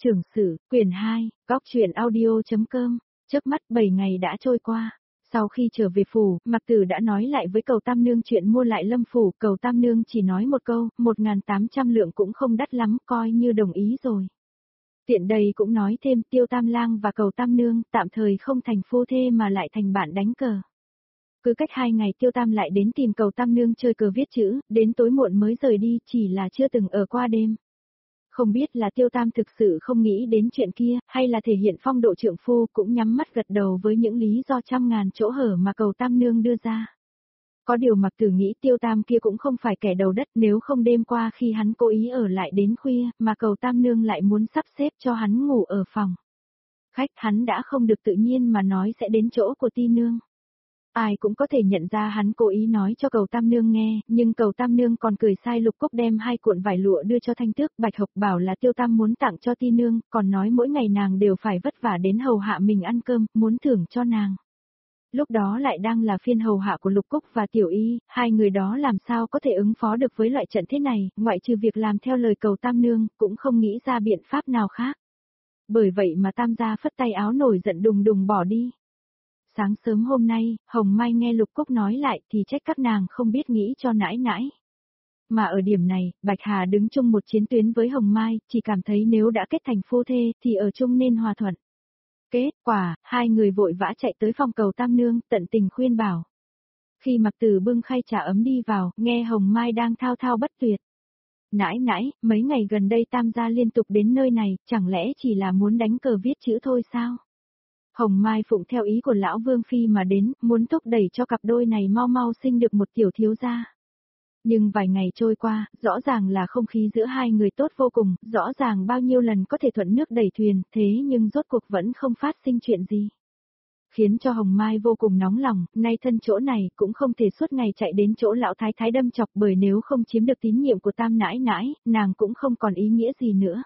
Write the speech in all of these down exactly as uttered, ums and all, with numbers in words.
Trưởng sử, quyển hai, góc truyện audio.com, chớp mắt bảy ngày đã trôi qua. Sau khi trở về phủ, Mạc Tử đã nói lại với Cầu Tam Nương chuyện mua lại Lâm phủ, Cầu Tam Nương chỉ nói một câu, một nghìn tám trăm lượng cũng không đắt lắm, coi như đồng ý rồi. Tiện đây cũng nói thêm Tiêu Tam Lang và Cầu Tam Nương tạm thời không thành phu thê mà lại thành bạn đánh cờ. Cứ cách hai ngày Tiêu Tam lại đến tìm Cầu Tam Nương chơi cờ viết chữ, đến tối muộn mới rời đi, chỉ là chưa từng ở qua đêm. Không biết là Tiêu Tam thực sự không nghĩ đến chuyện kia, hay là thể hiện phong độ trượng phu cũng nhắm mắt gật đầu với những lý do trăm ngàn chỗ hở mà Cầu Tam Nương đưa ra. Có điều Mạc Tử nghĩ Tiêu Tam kia cũng không phải kẻ đầu đất, nếu không đêm qua khi hắn cố ý ở lại đến khuya, mà Cầu Tam Nương lại muốn sắp xếp cho hắn ngủ ở phòng khách, hắn đã không được tự nhiên mà nói sẽ đến chỗ của Ti Nương. Ai cũng có thể nhận ra hắn cố ý nói cho Cầu Tam Nương nghe, nhưng Cầu Tam Nương còn cười sai Lục Cúc đem hai cuộn vải lụa đưa cho Thanh Tước, Bạch Hộc bảo là Tiêu Tam muốn tặng cho Ti Nương, còn nói mỗi ngày nàng đều phải vất vả đến hầu hạ mình ăn cơm, muốn thưởng cho nàng. Lúc đó lại đang là phiên hầu hạ của Lục Cúc và Tiểu Y, hai người đó làm sao có thể ứng phó được với loại trận thế này, ngoại trừ việc làm theo lời Cầu Tam Nương, cũng không nghĩ ra biện pháp nào khác. Bởi vậy mà Tam gia phất tay áo nổi giận đùng đùng bỏ đi. Sáng sớm hôm nay, Hồng Mai nghe Lục Cúc nói lại thì trách các nàng không biết nghĩ cho nãi nãi. Mà ở điểm này, Bạch Hà đứng chung một chiến tuyến với Hồng Mai, chỉ cảm thấy nếu đã kết thành phu thê thì ở chung nên hòa thuận. Kết quả, hai người vội vã chạy tới phòng Cầu Tam Nương, tận tình khuyên bảo. Khi Mạc Tử bưng khay trà ấm đi vào, nghe Hồng Mai đang thao thao bất tuyệt. Nãi nãi, mấy ngày gần đây Tam gia liên tục đến nơi này, chẳng lẽ chỉ là muốn đánh cờ viết chữ thôi sao? Hồng Mai phụng theo ý của lão Vương Phi mà đến, muốn thúc đẩy cho cặp đôi này mau mau sinh được một tiểu thiếu gia. Nhưng vài ngày trôi qua, rõ ràng là không khí giữa hai người tốt vô cùng, rõ ràng bao nhiêu lần có thể thuận nước đẩy thuyền, thế nhưng rốt cuộc vẫn không phát sinh chuyện gì. Khiến cho Hồng Mai vô cùng nóng lòng, nay thân chỗ này cũng không thể suốt ngày chạy đến chỗ lão thái thái đâm chọc, bởi nếu không chiếm được tín nhiệm của Tam nãi nãi, nàng cũng không còn ý nghĩa gì nữa.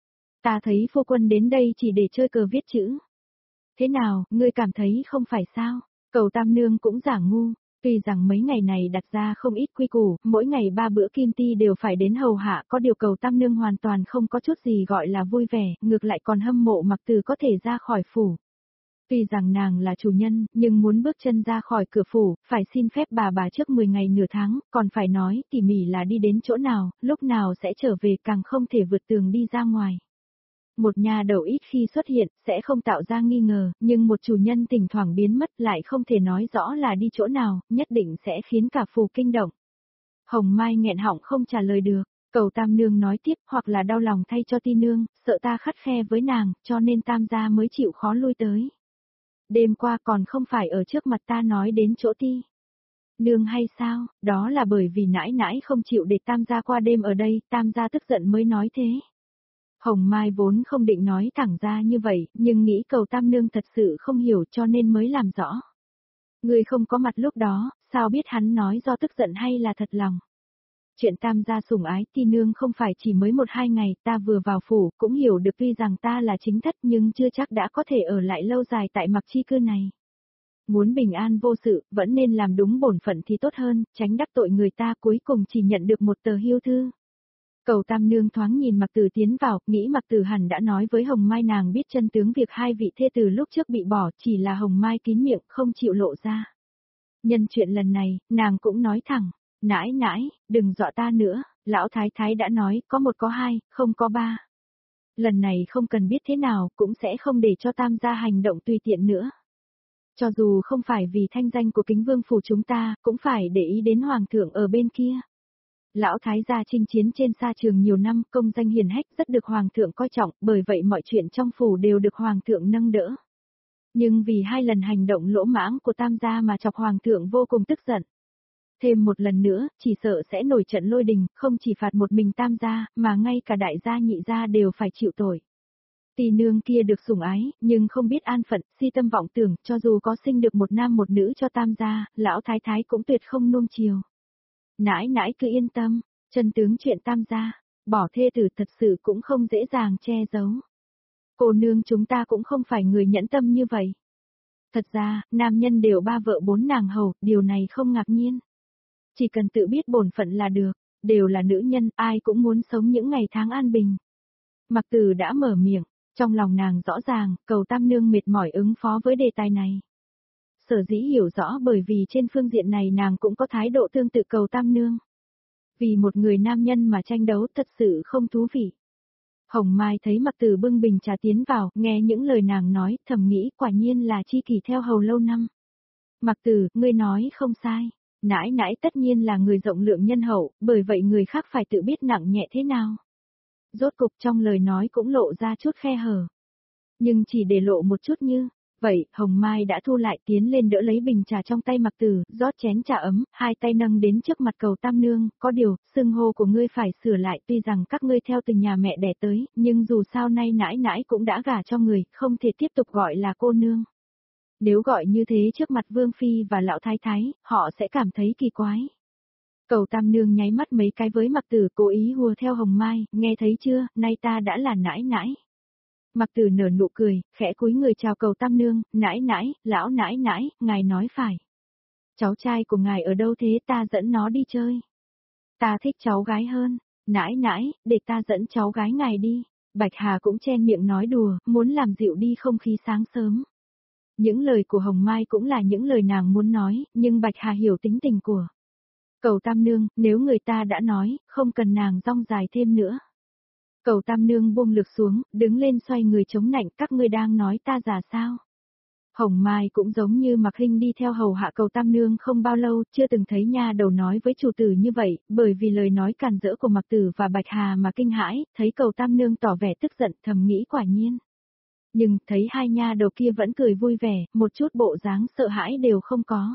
Ta thấy phu quân đến đây chỉ để chơi cờ viết chữ. Thế nào, ngươi cảm thấy không phải sao? Cầu Tam Nương cũng giả ngu, tuy rằng mấy ngày này đặt ra không ít quy củ, mỗi ngày ba bữa kim ti đều phải đến hầu hạ, có điều Cầu Tam Nương hoàn toàn không có chút gì gọi là vui vẻ, ngược lại còn hâm mộ Mạc Tử có thể ra khỏi phủ. Tuy rằng nàng là chủ nhân, nhưng muốn bước chân ra khỏi cửa phủ, phải xin phép bà bà trước mười ngày nửa tháng, còn phải nói tỉ mỉ là đi đến chỗ nào, lúc nào sẽ trở về, càng không thể vượt tường đi ra ngoài. Một nhà đầu ít khi xuất hiện, sẽ không tạo ra nghi ngờ, nhưng một chủ nhân thỉnh thoảng biến mất lại không thể nói rõ là đi chỗ nào, nhất định sẽ khiến cả phủ kinh động. Hồng Mai nghẹn họng không trả lời được, Cầu Tam Nương nói tiếp, hoặc là đau lòng thay cho Ti Nương, sợ ta khắt khe với nàng, cho nên Tam gia mới chịu khó lui tới. Đêm qua còn không phải ở trước mặt ta nói đến chỗ Ti Nương hay sao, đó là bởi vì nãi nãi không chịu để Tam gia qua đêm ở đây, Tam gia tức giận mới nói thế. Hồng Mai vốn không định nói thẳng ra như vậy, nhưng nghĩ Cầu Tam Nương thật sự không hiểu cho nên mới làm rõ. Người không có mặt lúc đó, sao biết hắn nói do tức giận hay là thật lòng. Chuyện Tam gia sủng ái Ti Nương không phải chỉ mới một hai ngày, ta vừa vào phủ, cũng hiểu được tuy rằng ta là chính thất nhưng chưa chắc đã có thể ở lại lâu dài tại Mạc Chi Cư này. Muốn bình an vô sự, vẫn nên làm đúng bổn phận thì tốt hơn, tránh đắc tội người ta, cuối cùng chỉ nhận được một tờ hiêu thư. Cầu Tam Nương thoáng nhìn Mạc Tử tiến vào, nghĩ Mạc Tử hẳn đã nói với Hồng Mai nàng biết chân tướng việc hai vị thê từ lúc trước bị bỏ, chỉ là Hồng Mai kín miệng không chịu lộ ra. Nhân chuyện lần này, nàng cũng nói thẳng, nãi nãi, đừng dọa ta nữa, lão thái thái đã nói, có một có hai, không có ba. Lần này không cần biết thế nào, cũng sẽ không để cho Tam gia hành động tùy tiện nữa. Cho dù không phải vì thanh danh của Kính Vương phủ chúng ta, cũng phải để ý đến Hoàng thượng ở bên kia. Lão thái gia chinh chiến trên sa trường nhiều năm, công danh hiển hách rất được Hoàng thượng coi trọng, bởi vậy mọi chuyện trong phủ đều được Hoàng thượng nâng đỡ. Nhưng vì hai lần hành động lỗ mãng của Tam gia mà chọc Hoàng thượng vô cùng tức giận. Thêm một lần nữa, chỉ sợ sẽ nổi trận lôi đình, không chỉ phạt một mình Tam gia, mà ngay cả đại gia nhị gia đều phải chịu tội. Ti Nương kia được sủng ái, nhưng không biết an phận, si tâm vọng tưởng, cho dù có sinh được một nam một nữ cho Tam gia, lão thái thái cũng tuyệt không nuông chiều. Nãi nãi cứ yên tâm, chân tướng chuyện Tam gia, bỏ thê tử thật sự cũng không dễ dàng che giấu. Cô nương chúng ta cũng không phải người nhẫn tâm như vậy. Thật ra, nam nhân đều ba vợ bốn nàng hầu, điều này không ngạc nhiên. Chỉ cần tự biết bổn phận là được, đều là nữ nhân, ai cũng muốn sống những ngày tháng an bình. Mặc Tử đã mở miệng, trong lòng nàng rõ ràng, cầu tam nương mệt mỏi ứng phó với đề tài này. Sở dĩ hiểu rõ bởi vì trên phương diện này nàng cũng có thái độ tương tự cầu tam nương. Vì một người nam nhân mà tranh đấu thật sự không thú vị. Hồng Mai thấy Mặc Tử bưng bình trà tiến vào, nghe những lời nàng nói, thầm nghĩ quả nhiên là chi kỷ theo hầu lâu năm. Mặc Tử, ngươi nói không sai, nãi nãi tất nhiên là người rộng lượng nhân hậu, bởi vậy người khác phải tự biết nặng nhẹ thế nào. Rốt cục trong lời nói cũng lộ ra chút khe hở. Nhưng chỉ để lộ một chút như, vậy, Hồng Mai đã thu lại tiến lên đỡ lấy bình trà trong tay Mặc Tử, rót chén trà ấm, hai tay nâng đến trước mặt cầu tam nương, có điều, xưng hô của ngươi phải sửa lại tuy rằng các ngươi theo từng nhà mẹ đẻ tới, nhưng dù sao nay nãi nãi cũng đã gả cho người, không thể tiếp tục gọi là cô nương. Nếu gọi như thế trước mặt Vương Phi và Lão Thái Thái, họ sẽ cảm thấy kỳ quái. Cầu tam nương nháy mắt mấy cái với Mặc Tử cố ý hùa theo Hồng Mai, nghe thấy chưa, nay ta đã là nãi nãi. Mặc Tử nở nụ cười, khẽ cúi người chào cầu tam nương, nãi nãi, lão nãi nãi, ngài nói phải. Cháu trai của ngài ở đâu thế, ta dẫn nó đi chơi. Ta thích cháu gái hơn, nãi nãi, để ta dẫn cháu gái ngài đi. Bạch Hà cũng chen miệng nói đùa, muốn làm dịu đi không khí sáng sớm. Những lời của Hồng Mai cũng là những lời nàng muốn nói, nhưng Bạch Hà hiểu tính tình của cầu tam nương, nếu người ta đã nói, không cần nàng rong dài thêm nữa. Cầu tam nương buông lược xuống, đứng lên xoay người chống nạnh, các ngươi đang nói ta già sao. Hồng Mai cũng giống như Mặc Hinh đi theo hầu hạ cầu tam nương không bao lâu, chưa từng thấy nha đầu nói với chủ tử như vậy, bởi vì lời nói càn rỡ của Mặc Tử và Bạch Hà mà kinh hãi, thấy cầu tam nương tỏ vẻ tức giận, thầm nghĩ quả nhiên. Nhưng, thấy hai nha đầu kia vẫn cười vui vẻ, một chút bộ dáng sợ hãi đều không có.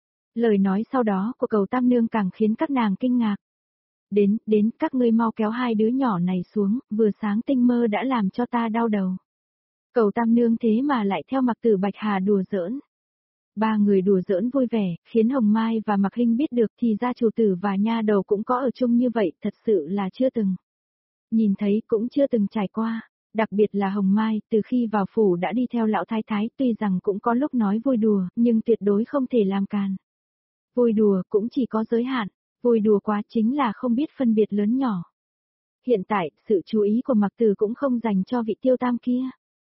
Lời nói sau đó của cầu tam nương càng khiến các nàng kinh ngạc. Đến, đến, các ngươi mau kéo hai đứa nhỏ này xuống, vừa sáng tinh mơ đã làm cho ta đau đầu. Cầu tam nương thế mà lại theo Mặc Tử Bạch Hà đùa giỡn. Ba người đùa giỡn vui vẻ, khiến Hồng Mai và Mặc Hinh biết được thì ra chủ tử và nha đầu cũng có ở chung như vậy, thật sự là chưa từng. Nhìn thấy cũng chưa từng trải qua, đặc biệt là Hồng Mai, từ khi vào phủ đã đi theo lão thái thái, tuy rằng cũng có lúc nói vui đùa, nhưng tuyệt đối không thể làm càn. Vui đùa cũng chỉ có giới hạn. Vui đùa quá chính là không biết phân biệt lớn nhỏ. Hiện tại, sự chú ý của Mặc Tử cũng không dành cho vị tiêu tam kia.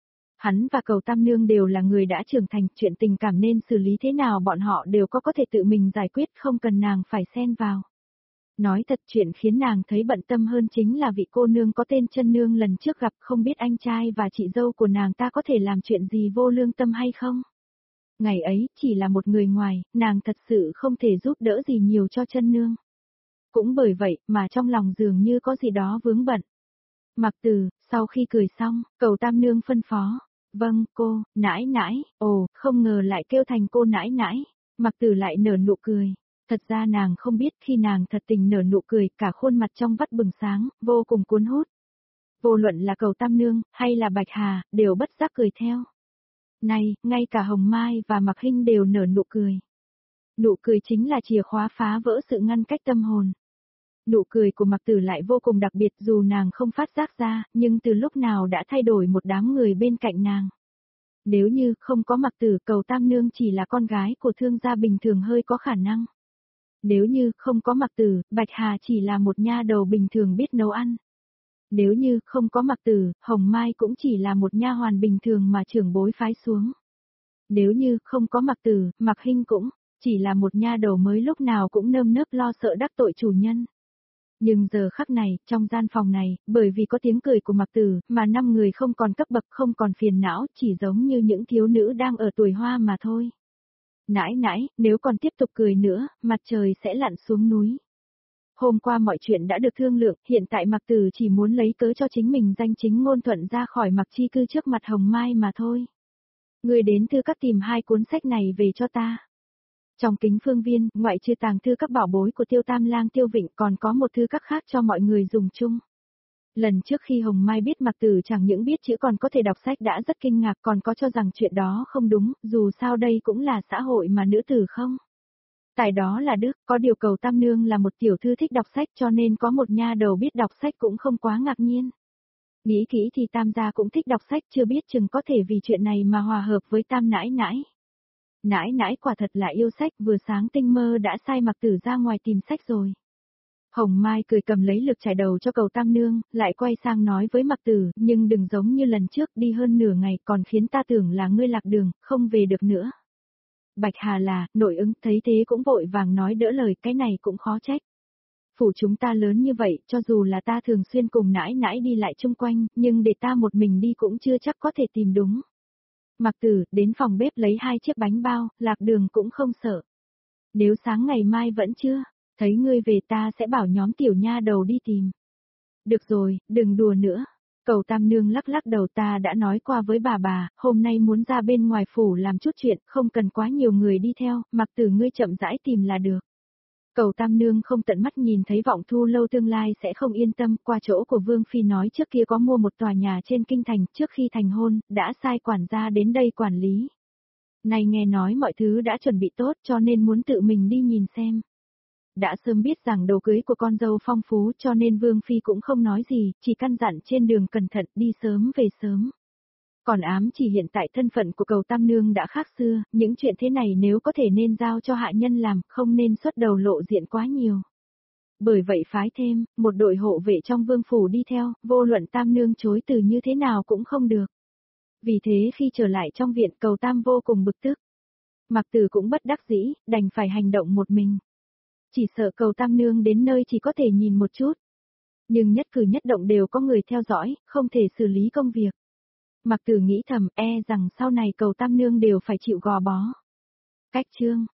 Hắn và cầu tam nương đều là người đã trưởng thành, chuyện tình cảm nên xử lý thế nào bọn họ đều có có thể tự mình giải quyết, không cần nàng phải xen vào. Nói thật, chuyện khiến nàng thấy bận tâm hơn chính là vị cô nương có tên Chân Nương lần trước gặp, không biết anh trai và chị dâu của nàng ta có thể làm chuyện gì vô lương tâm hay không. Ngày ấy, chỉ là một người ngoài, nàng thật sự không thể giúp đỡ gì nhiều cho Chân Nương. Cũng bởi vậy mà trong lòng dường như có gì đó vướng bận. Mặc Tử, sau khi cười xong, cầu tam nương phân phó. Vâng, cô, nãi nãi, ồ, không ngờ lại kêu thành cô nãi nãi. Mặc Tử lại nở nụ cười. Thật ra nàng không biết khi nàng thật tình nở nụ cười, cả khuôn mặt trong vắt bừng sáng, vô cùng cuốn hút. Vô luận là cầu tam nương, hay là Bạch Hà, đều bất giác cười theo. Này, ngay cả Hồng Mai và Mặc Hinh đều nở nụ cười. Nụ cười chính là chìa khóa phá vỡ sự ngăn cách tâm hồn. Nụ cười của Mặc Tử lại vô cùng đặc biệt dù nàng không phát giác ra, nhưng từ lúc nào đã thay đổi một đám người bên cạnh nàng. Nếu như không có Mặc Tử, cầu tam nương chỉ là con gái của thương gia bình thường hơi có khả năng. Nếu như không có Mặc Tử, Bạch Hà chỉ là một nha đầu bình thường biết nấu ăn. Nếu như không có Mặc Tử, Hồng Mai cũng chỉ là một nha hoàn bình thường mà trưởng bối phái xuống. Nếu như không có Mặc Tử, Mặc Hinh cũng chỉ là một nha đầu mới lúc nào cũng nơm nớp lo sợ đắc tội chủ nhân. Nhưng giờ khắc này, trong gian phòng này, bởi vì có tiếng cười của Mặc Tử, mà năm người không còn cấp bậc, không còn phiền não, chỉ giống như những thiếu nữ đang ở tuổi hoa mà thôi. Nãi nãi, nếu còn tiếp tục cười nữa, mặt trời sẽ lặn xuống núi. Hôm qua mọi chuyện đã được thương lượng, hiện tại Mặc Tử chỉ muốn lấy cớ cho chính mình danh chính ngôn thuận ra khỏi Mặc Chi Cư trước mặt Hồng Mai mà thôi. Người đến thư các tìm hai cuốn sách này về cho ta. Trong kính phương viên, ngoại trừ tàng thư các bảo bối của Tiêu Tam Lang Tiêu Vịnh còn có một thư các khác cho mọi người dùng chung. Lần trước khi Hồng Mai biết Mặc Tử chẳng những biết chữ còn có thể đọc sách đã rất kinh ngạc, còn có cho rằng chuyện đó không đúng, dù sao đây cũng là xã hội mà nữ tử không. Tại đó là đức, có điều cầu tam nương là một tiểu thư thích đọc sách cho nên có một nha đầu biết đọc sách cũng không quá ngạc nhiên. Nghĩ kỹ thì Tam gia cũng thích đọc sách, chưa biết chừng có thể vì chuyện này mà hòa hợp với Tam nãi nãi. Nãi nãi quả thật là yêu sách, vừa sáng tinh mơ đã sai Mặc Tử ra ngoài tìm sách rồi. Hồng Mai cười cầm lấy lược trải đầu cho cầu tam nương, lại quay sang nói với Mạc Tử, nhưng đừng giống như lần trước đi hơn nửa ngày còn khiến ta tưởng là ngươi lạc đường, không về được nữa. Bạch Hà là, nội ứng thấy thế cũng vội vàng nói đỡ lời, cái này cũng khó trách. Phủ chúng ta lớn như vậy, cho dù là ta thường xuyên cùng nãi nãi đi lại chung quanh, nhưng để ta một mình đi cũng chưa chắc có thể tìm đúng. Mạc Tử, đến phòng bếp lấy hai chiếc bánh bao, lạc đường cũng không sợ. Nếu sáng ngày mai vẫn chưa, thấy ngươi về ta sẽ bảo nhóm tiểu nha đầu đi tìm. Được rồi, đừng đùa nữa. Cầu tam nương lắc lắc đầu, ta đã nói qua với bà bà, hôm nay muốn ra bên ngoài phủ làm chút chuyện, không cần quá nhiều người đi theo, Mạc Tử ngươi chậm rãi tìm là được. Cầu tam nương không tận mắt nhìn thấy Vọng Thu lâu tương lai sẽ không yên tâm, qua chỗ của Vương Phi nói trước kia có mua một tòa nhà trên kinh thành, trước khi thành hôn, đã sai quản gia đến đây quản lý. Này nghe nói mọi thứ đã chuẩn bị tốt cho nên muốn tự mình đi nhìn xem. Đã sớm biết rằng đồ cưới của con dâu phong phú cho nên Vương Phi cũng không nói gì, chỉ căn dặn trên đường cẩn thận đi sớm về sớm. Còn ám chỉ hiện tại thân phận của cầu tam nương đã khác xưa, những chuyện thế này nếu có thể nên giao cho hạ nhân làm, không nên xuất đầu lộ diện quá nhiều. Bởi vậy phái thêm, một đội hộ vệ trong vương phủ đi theo, vô luận tam nương chối từ như thế nào cũng không được. Vì thế khi trở lại trong viện cầu tam vô cùng bực tức. Mạc Tử cũng bất đắc dĩ, đành phải hành động một mình. Chỉ sợ cầu tam nương đến nơi chỉ có thể nhìn một chút. Nhưng nhất cử nhất động đều có người theo dõi, không thể xử lý công việc. Mạc Tử nghĩ thầm e rằng sau này cầu tam nương đều phải chịu gò bó. Cách chương